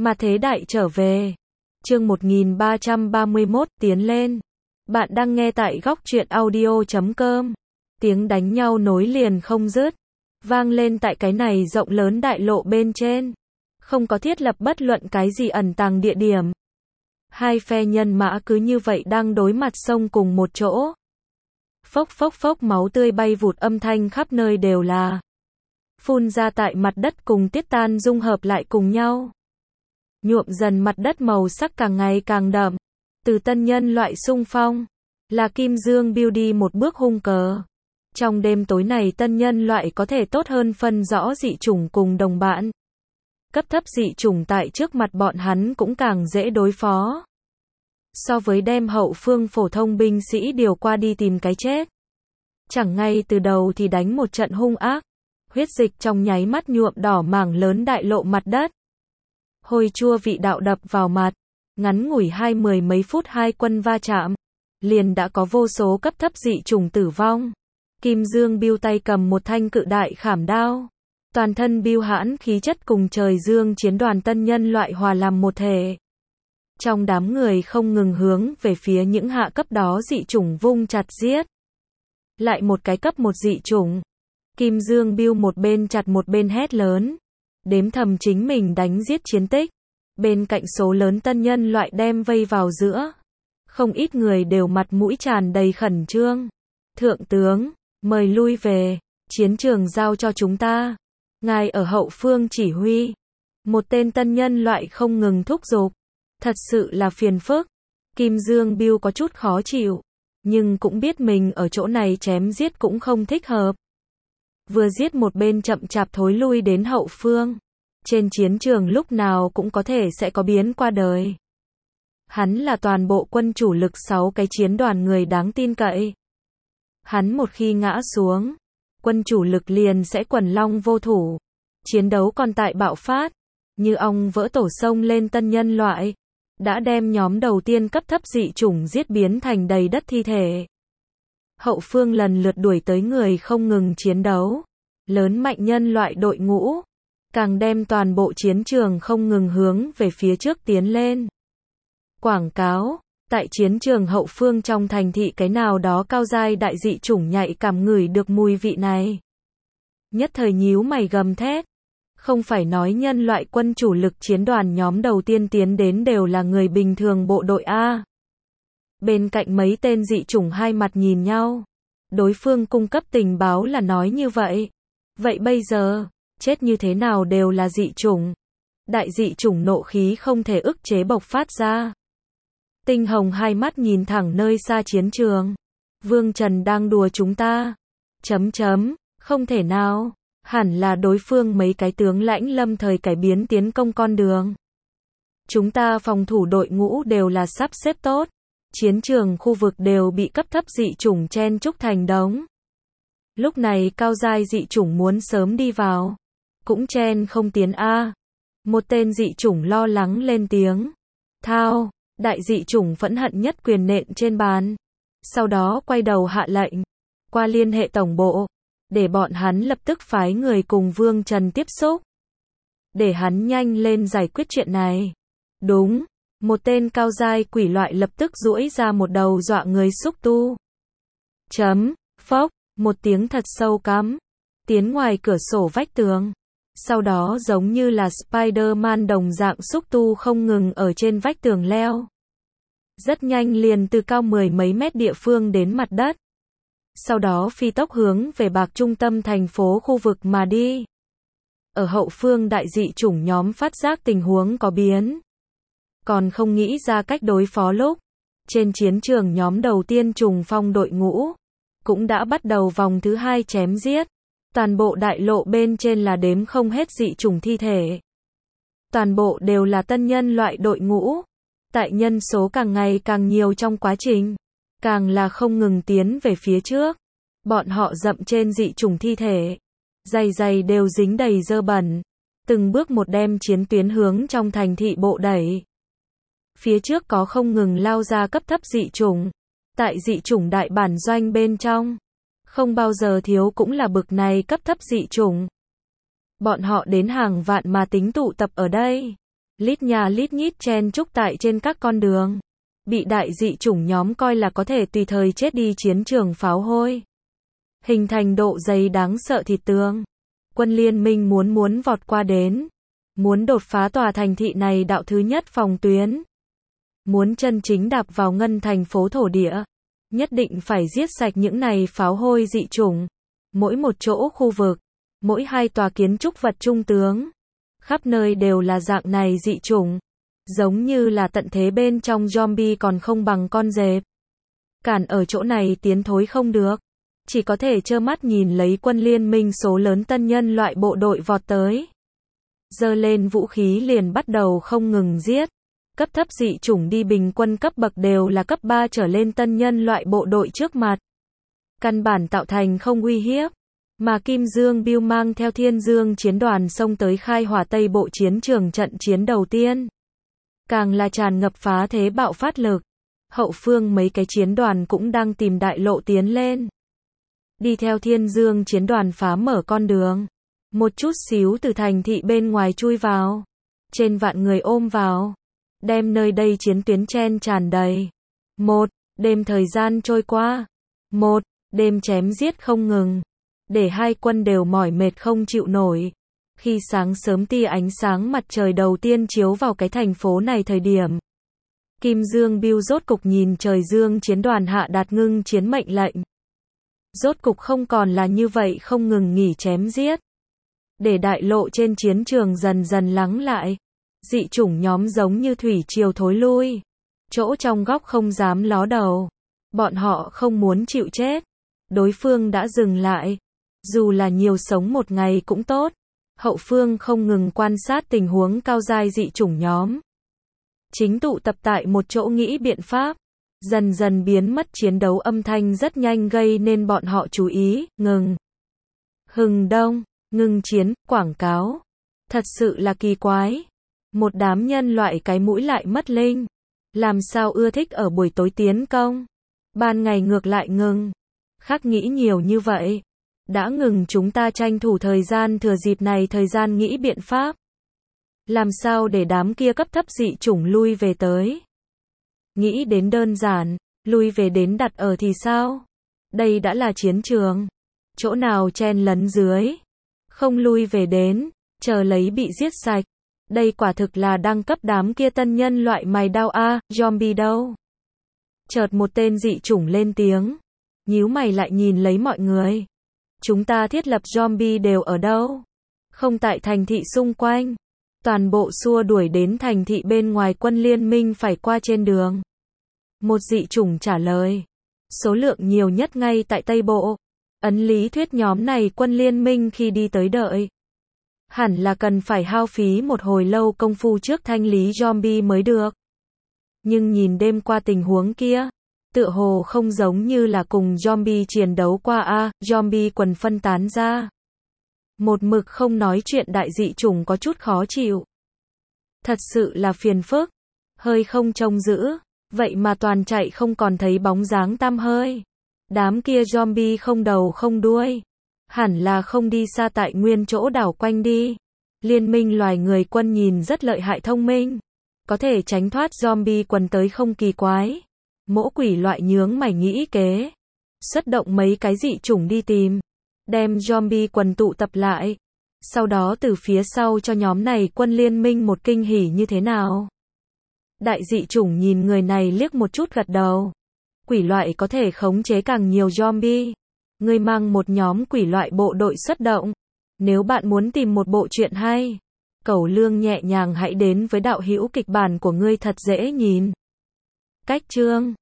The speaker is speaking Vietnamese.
Mà thế đại trở về. Chương 1331 tiến lên. Bạn đang nghe tại góc truyện audio.com. Tiếng đánh nhau nối liền không dứt, vang lên tại cái này rộng lớn đại lộ bên trên. Không có thiết lập bất luận cái gì ẩn tàng địa điểm. Hai phe nhân mã cứ như vậy đang đối mặt xông cùng một chỗ. Phốc phốc phốc, máu tươi bay vụt, âm thanh khắp nơi đều là phun ra tại mặt đất cùng tiết tan dung hợp lại cùng nhau. Nhuộm dần mặt đất màu sắc càng ngày càng đậm. Từ tân nhân loại xung phong, là Kim Dương Beauty một bước hung cờ. Trong đêm tối này tân nhân loại có thể tốt hơn phân rõ dị chủng cùng đồng bạn. Cấp thấp dị chủng tại trước mặt bọn hắn cũng càng dễ đối phó. So với đem hậu phương phổ thông binh sĩ điều qua đi tìm cái chết. Chẳng ngay từ đầu thì đánh một trận hung ác. Huyết dịch trong nháy mắt nhuộm đỏ mảng lớn đại lộ mặt đất. Hôi chua vị đạo đập vào mặt. Ngắn ngủi mười mấy phút hai quân va chạm, liền đã có vô số cấp thấp dị chủng tử vong. Kim Dương Biêu tay cầm một thanh cự đại khảm đao. Toàn thân biêu hãn khí chất cùng trời dương chiến đoàn tân nhân loại hòa làm một thể. Trong đám người không ngừng hướng về phía những hạ cấp đó dị chủng vung chặt giết. Lại một cái cấp một dị chủng. Kim Dương Biêu một bên chặt một bên hét lớn. Đếm thầm chính mình đánh giết chiến tích. Bên cạnh số lớn tân nhân loại đem vây vào giữa. Không ít người đều mặt mũi tràn đầy khẩn trương. Thượng tướng, mời lui về, chiến trường giao cho chúng ta. Ngài ở hậu phương chỉ huy. Một tên tân nhân loại không ngừng thúc giục. Thật sự là phiền phức. Kim Dương Biêu có chút khó chịu. Nhưng cũng biết mình ở chỗ này chém giết cũng không thích hợp. Vừa giết một bên chậm chạp thối lui đến hậu phương. Trên chiến trường lúc nào cũng có thể sẽ có biến qua đời. Hắn là toàn bộ quân chủ lực 6 cái chiến đoàn người đáng tin cậy. Hắn một khi ngã xuống, quân chủ lực liền sẽ quần long vô thủ. Chiến đấu còn tại bạo phát, như ong vỡ tổ sông lên tân nhân loại. Đã đem nhóm đầu tiên cấp thấp dị chủng giết biến thành đầy đất thi thể. Hậu phương lần lượt đuổi tới người không ngừng chiến đấu. Lớn mạnh nhân loại đội ngũ. Càng đem toàn bộ chiến trường không ngừng hướng về phía trước tiến lên. Quảng cáo, tại chiến trường hậu phương trong thành thị cái nào đó cao giai đại dị chủng nhạy cảm ngửi được mùi vị này. Nhất thời nhíu mày gầm thét. Không phải nói nhân loại quân chủ lực chiến đoàn nhóm đầu tiên tiến đến đều là người bình thường bộ đội A. Bên cạnh mấy tên dị chủng hai mặt nhìn nhau. Đối phương cung cấp tình báo là nói như vậy. Vậy bây giờ, chết như thế nào đều là dị chủng. Đại dị chủng nộ khí không thể ức chế bộc phát ra. Tinh Hồng hai mắt nhìn thẳng nơi xa chiến trường. Vương Trần đang đùa chúng ta. Không thể nào. Hẳn là đối phương mấy cái tướng lãnh lâm thời cải biến tiến công con đường. Chúng ta phòng thủ đội ngũ đều là sắp xếp tốt. Chiến trường khu vực đều bị cấp thấp dị chủng chen chúc thành đống. Lúc này cao giai dị chủng muốn sớm đi vào. Cũng chen không tiến A. Một tên dị chủng lo lắng lên tiếng. Thao, đại dị chủng phẫn hận nhất quyền nện trên bàn. Sau đó quay đầu hạ lệnh. Qua liên hệ tổng bộ. Để bọn hắn lập tức phái người cùng Vương Trần tiếp xúc. Để hắn nhanh lên giải quyết chuyện này. Đúng. Một tên cao giai quỷ loại lập tức duỗi ra một đầu dọa người xúc tu. Phốc, một tiếng thật sâu cắm. Tiến ngoài cửa sổ vách tường. Sau đó giống như là Spider-Man đồng dạng xúc tu không ngừng ở trên vách tường leo. Rất nhanh liền từ cao 10 mấy mét địa phương đến mặt đất. Sau đó phi tốc hướng về bạc trung tâm thành phố khu vực mà đi. Ở hậu phương đại dị chủng nhóm phát giác tình huống có biến. Còn không nghĩ ra cách đối phó lúc. Trên chiến trường nhóm đầu tiên trùng phong đội ngũ. Cũng đã bắt đầu vòng thứ 2 chém giết. Toàn bộ đại lộ bên trên là đếm không hết dị chủng thi thể. Toàn bộ đều là tân nhân loại đội ngũ. Tại nhân số càng ngày càng nhiều trong quá trình. Càng là không ngừng tiến về phía trước. Bọn họ dậm trên dị chủng thi thể. Giày giày đều dính đầy dơ bẩn. Từng bước một đem chiến tuyến hướng trong thành thị bộ đẩy. Phía trước có không ngừng lao ra cấp thấp dị chủng. Tại dị chủng đại bản doanh bên trong. Không bao giờ thiếu cũng là bực này cấp thấp dị chủng. Bọn họ đến hàng vạn mà tính tụ tập ở đây. lít nhà lít nhít chen chúc tại trên các con đường. Bị đại dị chủng nhóm coi là có thể tùy thời chết đi chiến trường pháo hôi. Hình thành độ dày đáng sợ thịt tường. Quân liên minh muốn vọt qua đến. Muốn đột phá tòa thành thị này đạo thứ nhất phòng tuyến. Muốn chân chính đạp vào ngân thành phố thổ địa. Nhất định phải giết sạch những này pháo hôi dị chủng. Mỗi một chỗ khu vực. Mỗi hai tòa kiến trúc vật trung tướng. Khắp nơi đều là dạng này dị chủng. Giống như là tận thế bên trong zombie còn không bằng con dẹp. Cản ở chỗ này tiến thối không được. Chỉ có thể trơ mắt nhìn lấy quân liên minh số lớn tân nhân loại bộ đội vọt tới. Giơ lên vũ khí liền bắt đầu không ngừng giết. Cấp thấp dị chủng đi bình quân cấp bậc đều là cấp 3 trở lên tân nhân loại bộ đội trước mặt. Căn bản tạo thành không uy hiếp. Mà Kim Dương Biêu mang theo Thiên Dương chiến đoàn xông tới khai hỏa Tây Bộ chiến trường trận chiến đầu tiên. Càng là tràn ngập phá thế bạo phát lực. Hậu phương mấy cái chiến đoàn cũng đang tìm đại lộ tiến lên. Đi theo Thiên Dương chiến đoàn phá mở con đường. Một chút xíu từ thành thị bên ngoài chui vào. Trên vạn người ôm vào. Đem nơi đây chiến tuyến chen tràn đầy. Một đêm thời gian trôi qua. Một đêm chém giết không ngừng. Để hai quân đều mỏi mệt không chịu nổi. Khi sáng sớm tia ánh sáng mặt trời đầu tiên chiếu vào cái thành phố này thời điểm. Kim Dương Biêu rốt cục nhìn trời Dương chiến đoàn hạ đạt ngưng chiến mệnh lệnh. Rốt cục không còn là như vậy không ngừng nghỉ chém giết. Để đại lộ trên chiến trường dần dần lắng lại. Dị chủng nhóm giống như thủy triều thối lui. Chỗ trong góc không dám ló đầu. Bọn họ không muốn chịu chết. Đối phương đã dừng lại. Dù là nhiều sống một ngày cũng tốt. Hậu phương không ngừng quan sát tình huống cao giai dị chủng nhóm. Chính tụ tập tại một chỗ nghĩ biện pháp. Dần dần biến mất chiến đấu âm thanh rất nhanh gây nên bọn họ chú ý, ngừng. Hừng đông, ngừng chiến, quảng cáo. Thật sự là kỳ quái. Một đám nhân loại cái mũi lại mất linh. Làm sao ưa thích ở buổi tối tiến công. Ban ngày ngược lại ngừng. Khác nghĩ nhiều như vậy. Đã ngừng chúng ta tranh thủ thời gian thừa dịp này thời gian nghĩ biện pháp. Làm sao để đám kia cấp thấp dị chủng lui về tới. Nghĩ đến đơn giản, lui về đến đặt ở thì sao? Đây đã là chiến trường. Chỗ nào chen lấn dưới. Không lui về đến, chờ lấy bị giết sạch. Đây quả thực là đăng cấp đám kia tân nhân loại mày đau a, zombie đâu. Chợt một tên dị chủng lên tiếng. Nhíu mày lại nhìn lấy mọi người. Chúng ta thiết lập zombie đều ở đâu? Không tại thành thị xung quanh. Toàn bộ xua đuổi đến thành thị bên ngoài quân liên minh phải qua trên đường. Một dị chủng trả lời. Số lượng nhiều nhất ngay tại Tây Bộ. Ấn lý thuyết nhóm này quân liên minh khi đi tới đợi. Hẳn là cần phải hao phí một hồi lâu công phu trước thanh lý zombie mới được. Nhưng nhìn đêm qua tình huống kia. Tựa hồ không giống như là cùng zombie chiến đấu qua a, zombie quần phân tán ra. Một mực không nói chuyện đại dị chủng có chút khó chịu. Thật sự là phiền phức. Hơi không trông giữ. Vậy mà toàn chạy không còn thấy bóng dáng tăm hơi. Đám kia zombie không đầu không đuôi. Hẳn là không đi xa tại nguyên chỗ đảo quanh đi. Liên minh loài người quân nhìn rất lợi hại thông minh. Có thể tránh thoát zombie quần tới không kỳ quái. Mỗ quỷ loại nhướng mày nghĩ kế. Xuất động mấy cái dị chủng đi tìm. Đem zombie quần tụ tập lại. Sau đó từ phía sau cho nhóm này quân liên minh một kinh hỉ như thế nào. Đại dị chủng nhìn người này liếc một chút gật đầu. Quỷ loại có thể khống chế càng nhiều zombie. Ngươi mang một nhóm quỷ loại bộ đội xuất động. Nếu bạn muốn tìm một bộ truyện hay. Cẩu Lương nhẹ nhàng hãy đến với đạo hữu kịch bản của ngươi thật dễ nhìn. Cách chương